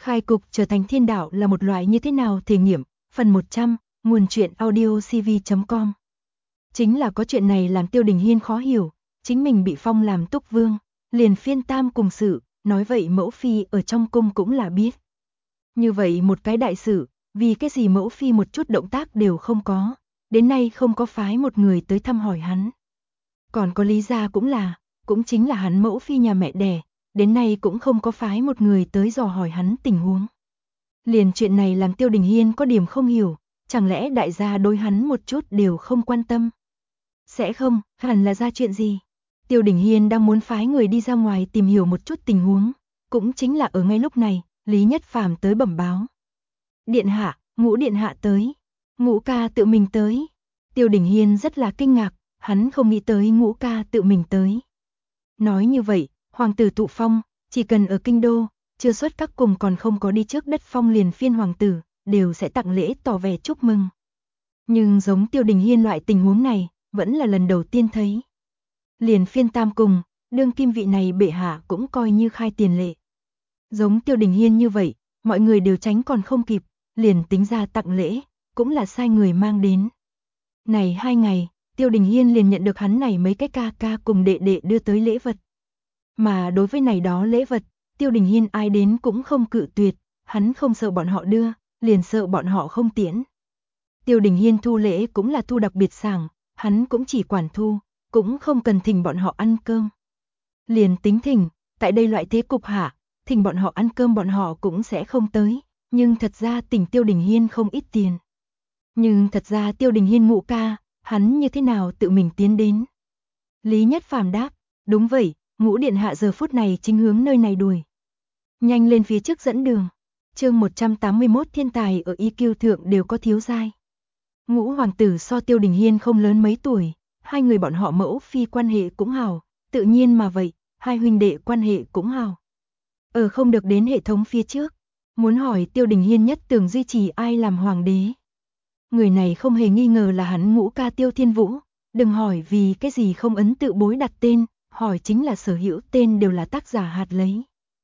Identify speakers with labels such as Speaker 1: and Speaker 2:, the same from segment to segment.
Speaker 1: Khai cục trở thành thiên đạo là một loại như thế nào thể nghiệm, phần 100, nguồn truyện audio cv.com. Chính là có chuyện này làm Tiêu Đình Hiên khó hiểu, chính mình bị phong làm túc vương, liền phiên tam cùng sự, nói vậy mẫu phi ở trong cung cũng là biết. Như vậy một cái đại sự, vì cái gì mẫu phi một chút động tác đều không có, đến nay không có phái một người tới thăm hỏi hắn. Còn có lý ra cũng chính là hắn mẫu phi nhà mẹ đẻ, đến nay cũng không có phái một người tới dò hỏi hắn tình huống. Liền chuyện này làm Tiêu Đình Hiên có điểm không hiểu, chẳng lẽ đại gia đối hắn một chút đều không quan tâm? Sẽ không, hẳn là ra chuyện gì? Tiêu Đình Hiên đang muốn phái người đi ra ngoài tìm hiểu một chút tình huống, cũng chính là ở ngay lúc này, Lý Nhất Phàm tới bẩm báo. Điện hạ, Ngũ điện hạ tới. Ngũ ca tự mình tới. Tiêu Đình Hiên rất là kinh ngạc, hắn không nghĩ tới Ngũ ca tự mình tới. Nói như vậy, hoàng tử thụ phong, chỉ cần ở kinh đô, chưa xuất các cùng còn không có đi trước đất phong liền phiên hoàng tử, đều sẽ tặng lễ tỏ vẻ chúc mừng. Nhưng giống Tiêu Đình Hiên loại tình huống này, vẫn là lần đầu tiên thấy. Liền phiên tam cùng, đương kim vị này bệ hạ cũng coi như khai tiền lệ. Giống Tiêu Đình Hiên như vậy, mọi người đều tránh còn không kịp, liền tính ra tặng lễ, cũng là sai người mang đến. Này 2 ngày, Tiêu Đình Hiên liền nhận được hắn này mấy cái ca ca cùng đệ đệ đưa tới lễ vật. Mà đối với này đó lễ vật, Tiêu Đình Hiên ai đến cũng không cự tuyệt, hắn không sợ bọn họ đưa, liền sợ bọn họ không tiễn. Tiêu Đình Hiên thu lễ cũng là thu đặc biệt sảng, hắn cũng chỉ quản thu, cũng không cần thỉnh bọn họ ăn cơm. Liền tính thỉnh, tại đây loại thế cục hạ, thỉnh bọn họ ăn cơm bọn họ cũng sẽ không tới, nhưng thật ra tỉnh Tiêu Đình Hiên không ít tiền. Nhưng thật ra Tiêu Đình Hiên Ngũ ca, hắn như thế nào tự mình tiến đến? Lý Nhất Phàm đáp, đúng vậy, Ngũ điện hạ giờ phút này chính hướng nơi này đuổi. Nhanh lên phía trước dẫn đường. Chương 181 thiên tài ở EQ thượng đều có thiếu giai. Ngũ hoàng tử so Tiêu Đình Hiên không lớn mấy tuổi, hai người bọn họ mẫu phi quan hệ cũng hảo, tự nhiên mà vậy, hai huynh đệ quan hệ cũng hảo. Ở không được đến hệ thống phía trước, muốn hỏi Tiêu Đình Hiên nhất tưởng duy trì ai làm hoàng đế. Người này không hề nghi ngờ là hắn Ngũ ca Tiêu Thiên Vũ, đừng hỏi vì cái gì không ấn tự bối đặt tên, hỏi chính là sở hữu tên đều là tác giả hạt lấy.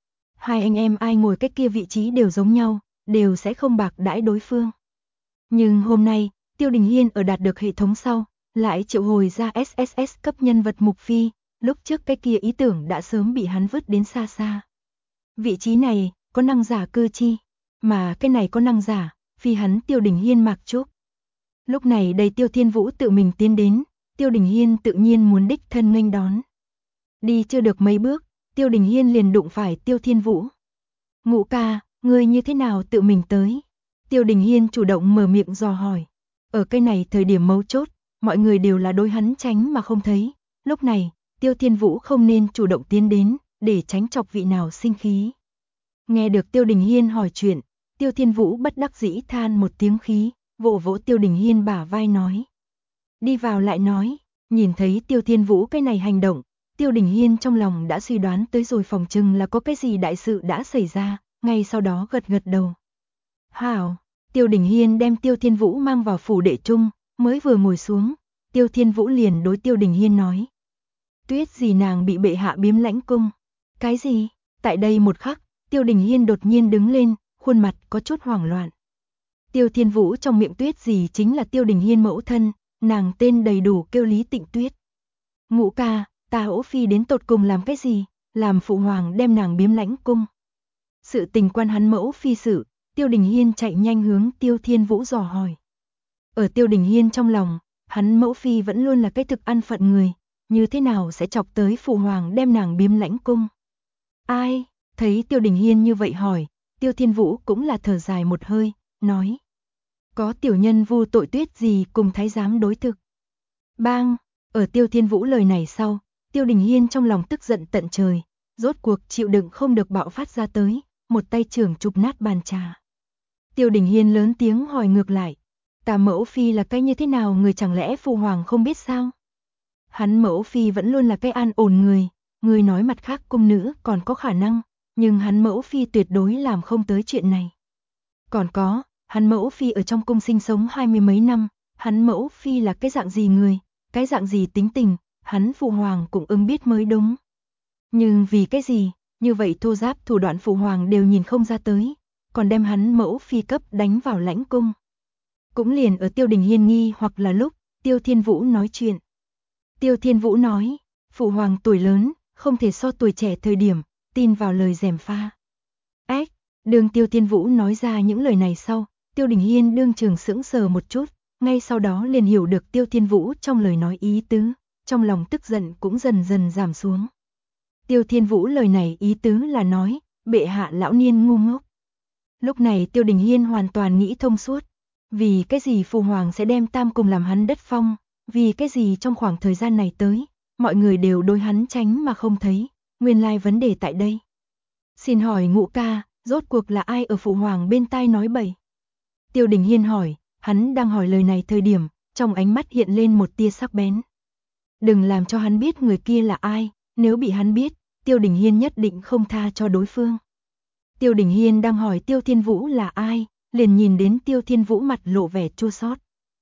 Speaker 1: Hai anh em ai ngồi cách kia vị trí đều giống nhau, đều sẽ không bạc đãi đối phương. Nhưng hôm nay, Tiêu Đình Hiên ở đạt được hệ thống sau, lại triệu hồi ra SSS cấp nhân vật mục phi, lúc trước cái kia ý tưởng đã sớm bị hắn vứt đến xa xa. Vị trí này, có năng giả cơ chi, mà cái này có năng giả, phi hắn Tiêu Đình Hiên Mạc Trúc. Lúc này đây Tiêu Thiên Vũ tự mình tiến đến, Tiêu Đình Hiên tự nhiên muốn đích thân nghênh đón. Đi chưa được mấy bước, Tiêu Đình Hiên liền đụng phải Tiêu Thiên Vũ. Ngũ ca, ngươi như thế nào tự mình tới? Tiêu Đình Hiên chủ động mở miệng dò hỏi. Ở cái này thời điểm mấu chốt, mọi người đều là đối hắn tránh mà không thấy. Lúc này, Tiêu Thiên Vũ không nên chủ động tiến đến, để tránh chọc vị nào sinh khí. Nghe được Tiêu Đình Hiên hỏi chuyện, Tiêu Thiên Vũ bất đắc dĩ than một tiếng khí, vỗ vỗ Tiêu Đình Hiên bả vai nói. Đi vào lại nói, nhìn thấy Tiêu Thiên Vũ cái này hành động, Tiêu Đình Hiên trong lòng đã suy đoán tới rồi phòng chừng là có cái gì đại sự đã xảy ra, ngay sau đó gật gật đầu. Hảo, Tiêu Đình Hiên đem Tiêu Thiên Vũ mang vào phủ đệ trung, mới vừa ngồi xuống, Tiêu Thiên Vũ liền đối Tiêu Đình Hiên nói. Tuyết gì nàng bị bệ hạ biếm lãnh cung. Cái gì? Tại đây một khắc, Tiêu Đình Hiên đột nhiên đứng lên, khuôn mặt có chút hoảng loạn. Tiêu Thiên Vũ trong miệng Tuyết gì chính là Tiêu Đình Hiên mẫu thân, nàng tên đầy đủ kêu Lý Tịnh Tuyết. Ngũ ca, ta Ỗ phi đến tột cùng làm cái gì, làm phụ hoàng đem nàng biếm lãnh cung. Sự tình quan hắn mẫu phi sự, Tiêu Đình Hiên chạy nhanh hướng Tiêu Thiên Vũ dò hỏi. Ở Tiêu Đình Hiên trong lòng, hắn mẫu phi vẫn luôn là cái thực ăn phận người, như thế nào sẽ chọc tới phụ hoàng đem nàng biếm lãnh cung. Ai? Thấy Tiêu Đình Hiên như vậy hỏi, Tiêu Thiên Vũ cũng là thở dài một hơi, nói. Có tiểu nhân vu tội Tuyết gì cùng thái giám đối thực. Bang! Ở Tiêu Thiên Vũ lời này sau, Tiêu Đình Hiên trong lòng tức giận tận trời, rốt cuộc chịu đựng không được bạo phát ra tới, một tay trưởng chụp nát bàn trà. Tiêu Đình Hiên lớn tiếng hỏi ngược lại, ta mẫu phi là cái như thế nào người chẳng lẽ phụ hoàng không biết sao? Hắn mẫu phi vẫn luôn là cái an ổn người nói mặt khác cung nữ còn có khả năng, nhưng hắn mẫu phi tuyệt đối làm không tới chuyện này. Còn có, hắn mẫu phi ở trong cung sinh sống 20 mấy năm, hắn mẫu phi là cái dạng gì người, cái dạng gì tính tình, hắn phụ hoàng cũng ưng biết mới đúng. Nhưng vì cái gì, như vậy thô giáp thủ đoạn phụ hoàng đều nhìn không ra tới, còn đem hắn mẫu phi cấp đánh vào lãnh cung. Cũng liền ở Tiêu Đình Hiên nghi hoặc là lúc, Tiêu Thiên Vũ nói chuyện. Tiêu Thiên Vũ nói, phụ hoàng tuổi lớn, không thể so tuổi trẻ thời điểm, tin vào lời gièm pha. Ách, đường Tiêu Thiên Vũ nói ra những lời này sau, Tiêu Đình Hiên đương trường sững sờ một chút, ngay sau đó liền hiểu được Tiêu Thiên Vũ trong lời nói ý tứ, trong lòng tức giận cũng dần dần giảm xuống. Tiêu Thiên Vũ lời này ý tứ là nói, bệ hạ lão niên ngu ngốc. Lúc này Tiêu Đình Hiên hoàn toàn nghĩ thông suốt, vì cái gì phụ hoàng sẽ đem Tam Cung làm hắn đất phong, vì cái gì trong khoảng thời gian này tới, mọi người đều đối hắn tránh mà không thấy, nguyên lai vấn đề tại đây. Xin hỏi Ngũ ca, rốt cuộc là ai ở phụ hoàng bên tai nói bậy? Tiêu Đình Hiên hỏi, hắn đang hỏi lời này thời điểm, trong ánh mắt hiện lên một tia sắc bén. Đừng làm cho hắn biết người kia là ai, nếu bị hắn biết, Tiêu Đình Hiên nhất định không tha cho đối phương. Tiêu Đình Hiên đang hỏi Tiêu Thiên Vũ là ai, liền nhìn đến Tiêu Thiên Vũ mặt lộ vẻ chua xót.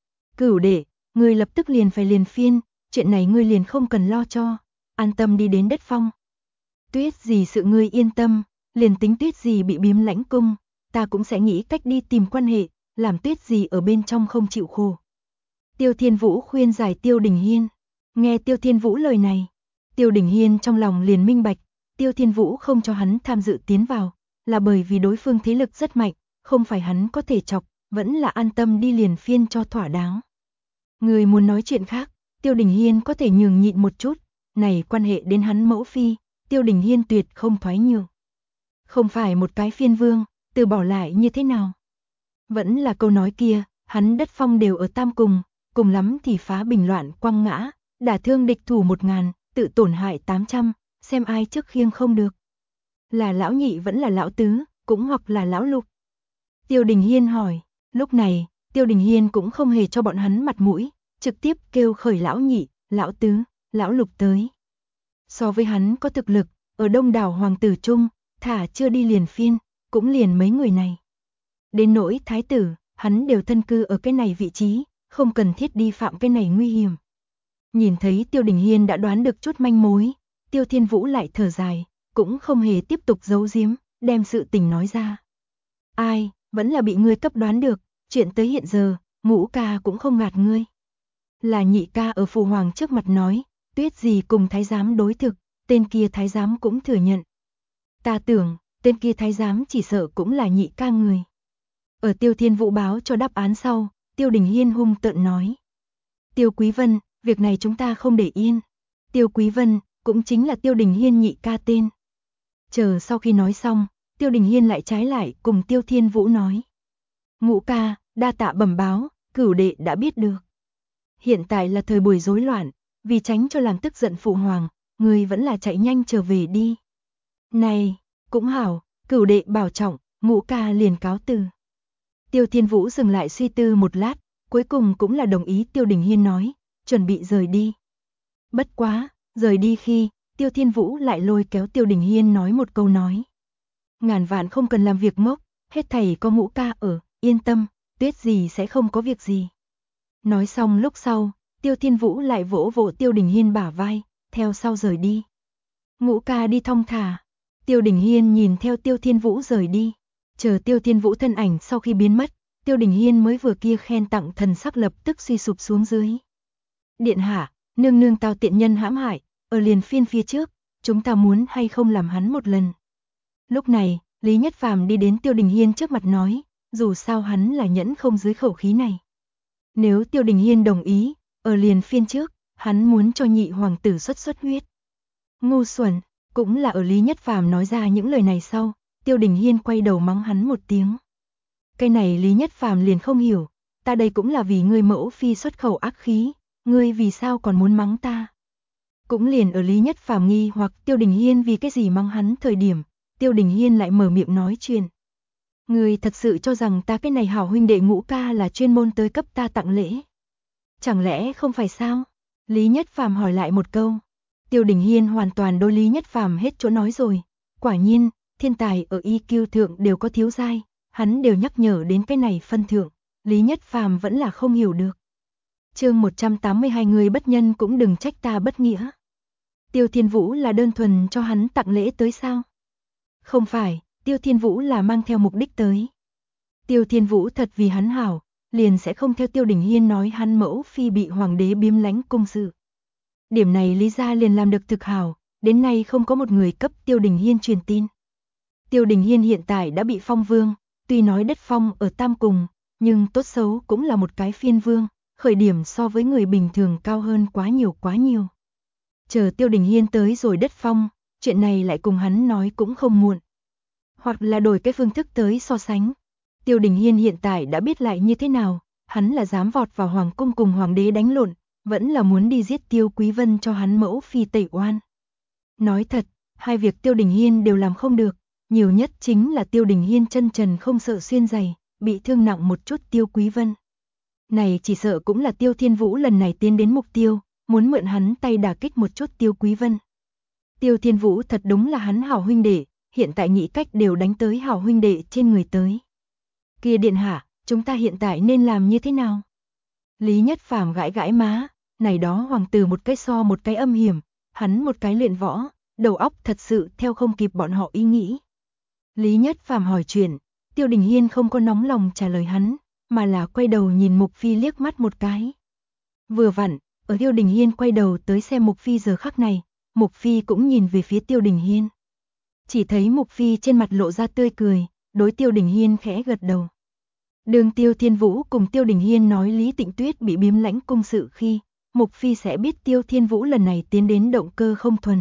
Speaker 1: Cửu đệ, ngươi lập tức liền phải liền phiên, chuyện này ngươi liền không cần lo cho, an tâm đi đến đất phong. Tuyết gì sự ngươi yên tâm, liền tính Tuyết gì bị biếm lãnh cung, ta cũng sẽ nghĩ cách đi tìm quan hệ, làm Tuyết gì ở bên trong không chịu khổ. Tiêu Thiên Vũ khuyên giải Tiêu Đình Hiên, nghe Tiêu Thiên Vũ lời này, Tiêu Đình Hiên trong lòng liền minh bạch, Tiêu Thiên Vũ không cho hắn tham dự tiến vào, là bởi vì đối phương thế lực rất mạnh, không phải hắn có thể chọc, vẫn là an tâm đi liền phiên cho thỏa đáng. Người muốn nói chuyện khác, Tiêu Đình Hiên có thể nhường nhịn một chút, này quan hệ đến hắn mẫu phi, Tiêu Đình Hiên tuyệt không thoái nhường. Không phải một cái phiên vương, từ bỏ lại như thế nào? Vẫn là câu nói kia, hắn đất phong đều ở Tam Cung, cùng lắm thì phá bình loạn quăng ngã, đả thương địch thủ 1000, tự tổn hại 800, xem ai trước khiêng không được. Là lão nhị vẫn là lão tứ, cũng hoặc là lão lục. Tiêu Đình Hiên hỏi, lúc này, Tiêu Đình Hiên cũng không hề cho bọn hắn mặt mũi, trực tiếp kêu khởi lão nhị, lão tứ, lão lục tới. So với hắn có thực lực, ở đông đảo hoàng tử chung, thả chưa đi liền phiên, cũng liền mấy người này. Đến nỗi thái tử, hắn đều thân cư ở cái này vị trí, không cần thiết đi phạm cái này nguy hiểm. Nhìn thấy Tiêu Đình Hiên đã đoán được chút manh mối, Tiêu Thiên Vũ lại thở dài, cũng không hề tiếp tục giấu giếm, đem sự tình nói ra. Ai, vẫn là bị ngươi cấp đoán được, chuyện tới hiện giờ, Ngũ ca cũng không gạt ngươi. Là nhị ca ở phụ hoàng trước mặt nói, Tuyết gì cùng thái giám đối thực, tên kia thái giám cũng thừa nhận. Ta tưởng, tên kia thái giám chỉ sợ cũng là nhị ca người. Ở Tiêu Thiên Vũ báo cho đáp án sau, Tiêu Đình Hiên hung tợn nói. Tiêu Quý Vân, việc này chúng ta không để yên. Tiêu Quý Vân, cũng chính là Tiêu Đình Hiên nhị ca tên. Chờ sau khi nói xong, Tiêu Đình Hiên lại trái lại cùng Tiêu Thiên Vũ nói. Ngũ ca, đa tạ bẩm báo, cửu đệ đã biết được. Hiện tại là thời buổi rối loạn, vì tránh cho làm tức giận phụ hoàng, người vẫn là chạy nhanh trở về đi. Này, cũng hảo, cửu đệ bảo trọng, Ngũ ca liền cáo từ. Tiêu Thiên Vũ dừng lại suy tư một lát, cuối cùng cũng là đồng ý Tiêu Đình Hiên nói, chuẩn bị rời đi. Bất quá, rời đi khi, Tiêu Thiên Vũ lại lôi kéo Tiêu Đình Hiên nói một câu nói. Ngàn vạn không cần làm việc ngốc, hết thảy có Ngũ ca ở, yên tâm, Tuyết gì sẽ không có việc gì. Nói xong lúc sau, Tiêu Thiên Vũ lại vỗ vỗ Tiêu Đình Hiên bả vai, theo sau rời đi. Ngũ ca đi thong thả. Tiêu Đình Hiên nhìn theo Tiêu Thiên Vũ rời đi. Chờ Tiêu Thiên Vũ thân ảnh sau khi biến mất, Tiêu Đình Hiên mới vừa kia khen tặng thần sắc lập tức suy sụp xuống dưới. Điện hạ, nương nương tao tiện nhân hãm hại, ở liền phiên phía trước, chúng ta muốn hay không làm hắn một lần. Lúc này, Lý Nhất Phàm đi đến Tiêu Đình Hiên trước mặt nói, dù sao hắn là nhẫn không dưới khẩu khí này. Nếu Tiêu Đình Hiên đồng ý, ở liền phiên trước, hắn muốn cho nhị hoàng tử xuất huyết. Ngu xuẩn, cũng là ở Lý Nhất Phàm nói ra những lời này sau, Tiêu Đình Hiên quay đầu mắng hắn một tiếng. Cái này Lý Nhất Phàm liền không hiểu, ta đây cũng là vì ngươi mẫu phi xuất khẩu ác khí, ngươi vì sao còn muốn mắng ta? Cũng liền ở Lý Nhất Phàm nghi hoặc Tiêu Đình Hiên vì cái gì mắng hắn thời điểm, Tiêu Đình Hiên lại mở miệng nói chuyện. Ngươi thật sự cho rằng ta cái này hảo huynh đệ Ngũ ca là chuyên môn tới cấp ta tặng lễ? Chẳng lẽ không phải sao? Lý Nhất Phàm hỏi lại một câu. Tiêu Đình Hiên hoàn toàn đối Lý Nhất Phàm hết chỗ nói rồi. Quả nhiên, thiên tài ở EQ thượng đều có thiếu giai, hắn đều nhắc nhở đến cái này phân thượng, Lý Nhất Phàm vẫn là không hiểu được. Chương 182 người bất nhân cũng đừng trách ta bất nghĩa. Tiêu Thiên Vũ là đơn thuần cho hắn tặng lễ tới sao? Không phải, Tiêu Thiên Vũ là mang theo mục đích tới. Tiêu Thiên Vũ thật vì hắn hảo, liền sẽ không theo Tiêu Đình Hiên nói hắn mẫu phi bị hoàng đế biếm lãnh cung sự. Điểm này Lý gia liền làm được thực hảo, đến nay không có một người cấp Tiêu Đình Hiên truyền tin. Tiêu Đình Hiên hiện tại đã bị phong vương, tuy nói đất phong ở Tam Cùng, nhưng tốt xấu cũng là một cái phiên vương, khởi điểm so với người bình thường cao hơn quá nhiều quá nhiều. Chờ Tiêu Đình Hiên tới rồi đất phong, chuyện này lại cùng hắn nói cũng không muộn. Hoặc là đổi cái phương thức tới so sánh. Tiêu Đình Hiên hiện tại đã biết lại như thế nào, hắn là dám vọt vào hoàng cung cùng hoàng đế đánh lộn, vẫn là muốn đi giết Tiêu Quý Vân cho hắn mẫu phi tẩy oan. Nói thật, hai việc Tiêu Đình Hiên đều làm không được, nhiều nhất chính là Tiêu Đình Hiên chân trần không sợ xuyên giày, bị thương nặng một chút Tiêu Quý Vân. Này chỉ sợ cũng là Tiêu Thiên Vũ lần này tiến đến mục tiêu, muốn mượn hắn tay đả kích một chút Tiêu Quý Vân. Tiêu Thiên Vũ thật đúng là hắn hảo huynh đệ, hiện tại nghĩ cách đều đánh tới hảo huynh đệ trên người tới. Kia điện hạ, chúng ta hiện tại nên làm như thế nào? Lý Nhất Phàm gãi gãi má, này đó hoàng tử một cái so một cái âm hiểm, hắn một cái luyện võ, đầu óc thật sự theo không kịp bọn họ ý nghĩ. Lý Nhất Phàm hỏi chuyện, Tiêu Đình Hiên không có nóng lòng trả lời hắn, mà là quay đầu nhìn Mục Phi liếc mắt một cái. Vừa vặn, ở Tiêu Đình Hiên quay đầu tới xem Mục Phi giờ khắc này, Mục Phi cũng nhìn về phía Tiêu Đình Hiên. Chỉ thấy Mục Phi trên mặt lộ ra tươi cười, đối Tiêu Đình Hiên khẽ gật đầu. Đường Tiêu Thiên Vũ cùng Tiêu Đình Hiên nói Lý Tịnh Tuyết bị biếm lãnh cung sự khi, Mục Phi sẽ biết Tiêu Thiên Vũ lần này tiến đến động cơ không thuần.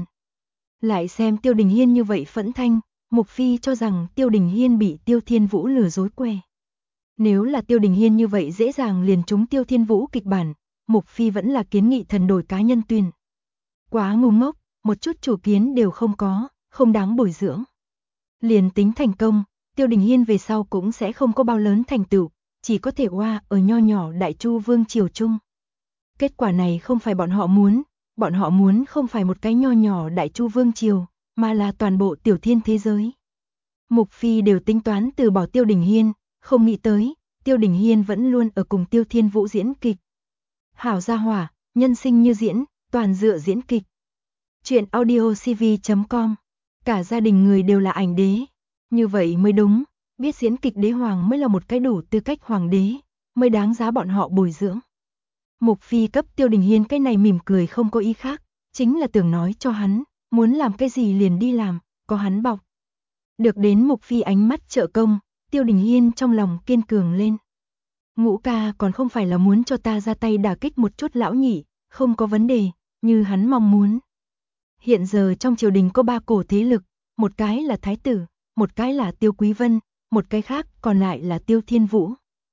Speaker 1: Lại xem Tiêu Đình Hiên như vậy phẫn thanh, Mục Phi cho rằng Tiêu Đình Hiên bị Tiêu Thiên Vũ lừa dối què. Nếu là Tiêu Đình Hiên như vậy dễ dàng liền trúng Tiêu Thiên Vũ kịch bản, Mục Phi vẫn là kiến nghị thần đổi cá nhân tuyển. Quá ngu ngốc, một chút chủ kiến đều không có, không đáng bồi dưỡng. Liền tính thành công, Tiêu Đình Hiên về sau cũng sẽ không có bao lớn thành tựu, chỉ có thể oa ở nho nhỏ Đại Chu Vương triều chung. Kết quả này không phải bọn họ muốn không phải một cái nho nhỏ Đại Chu Vương triều, mà là toàn bộ tiểu thiên thế giới. Mục Phi đều tính toán từ bỏ Tiêu Đình Hiên, không nghĩ tới, Tiêu Đình Hiên vẫn luôn ở cùng Tiêu Thiên Vũ diễn kịch. Hảo gia hỏa, nhân sinh như diễn, toàn dựa diễn kịch. Chuyện audiocv.com. Cả gia đình người đều là ảnh đế. Như vậy mới đúng, biết diễn kịch đế hoàng mới là một cái đủ tư cách hoàng đế, mới đáng giá bọn họ bồi dưỡng. Mục Phi cấp Tiêu Đình Hiên cái này mỉm cười không có ý khác, chính là tưởng nói cho hắn, muốn làm cái gì liền đi làm, có hắn bọc. Được đến Mục Phi ánh mắt trợ công, Tiêu Đình Hiên trong lòng kiên cường lên. Ngũ ca còn không phải là muốn cho ta ra tay đả kích một chút lão nhị, không có vấn đề, như hắn mong muốn. Hiện giờ trong triều đình có 3 cổ thế lực, một cái là Thái tử, một cái là Tiêu Quý Vân, một cái khác còn lại là Tiêu Thiên Vũ.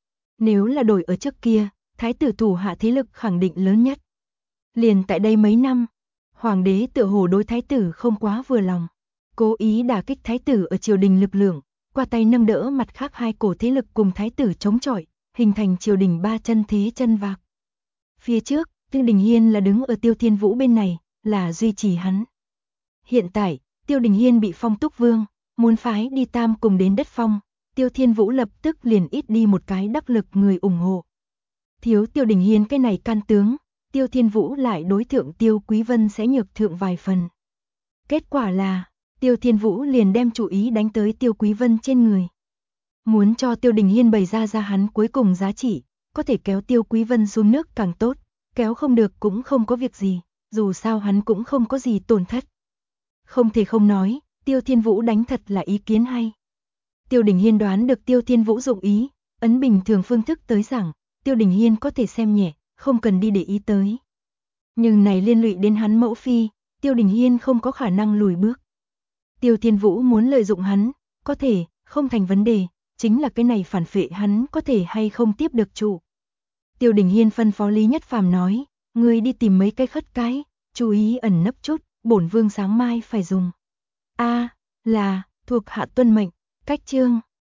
Speaker 1: Nếu là đổi ở trước kia, Thái tử thủ hạ thế lực khẳng định lớn nhất. Liền tại đây mấy năm, Hoàng đế tựa hồ đối Thái tử không quá vừa lòng, cố ý đả kích Thái tử ở triều đình lực lượng, qua tay nâng đỡ mặt khác 2 cổ thế lực cùng Thái tử chống chọi, hình thành triều đình 3 chân thế chân vạc. Phía trước, Tiêu Đình Hiên là đứng ở Tiêu Thiên Vũ bên này, là duy trì hắn. Hiện tại, Tiêu Đình Hiên bị phong túc vương, muốn phái đi Tam cùng đến đất phong, Tiêu Thiên Vũ lập tức liền ít đi một cái đắc lực người ủng hộ. Thiếu Tiêu Đình Hiên cái này can tướng, Tiêu Thiên Vũ lại đối thượng Tiêu Quý Vân sẽ nhược thượng vài phần. Kết quả là, Tiêu Thiên Vũ liền đem chủ ý đánh tới Tiêu Quý Vân trên người. Muốn cho Tiêu Đình Hiên bày ra hắn cuối cùng giá trị, có thể kéo Tiêu Quý Vân xuống nước càng tốt, kéo không được cũng không có việc gì, dù sao hắn cũng không có gì tổn thất. Không thể không nói, Tiêu Thiên Vũ đánh thật là ý kiến hay. Tiêu Đình Hiên đoán được Tiêu Thiên Vũ dụng ý, ấn bình thường phương thức tới rằng, Tiêu Đình Hiên có thể xem nhẹ, không cần đi để ý tới. Nhưng này liên lụy đến hắn mẫu phi, Tiêu Đình Hiên không có khả năng lùi bước. Tiêu Thiên Vũ muốn lợi dụng hắn, có thể, không thành vấn đề, chính là cái này phản phệ hắn có thể hay không tiếp được trụ. Tiêu Đình Hiên phân phó Lý Nhất Phàm nói, ngươi đi tìm mấy cái khất cái, chú ý ẩn nấp chút, bổn vương sáng mai phải dùng. Là, thuộc hạ tuân mệnh, cách chương.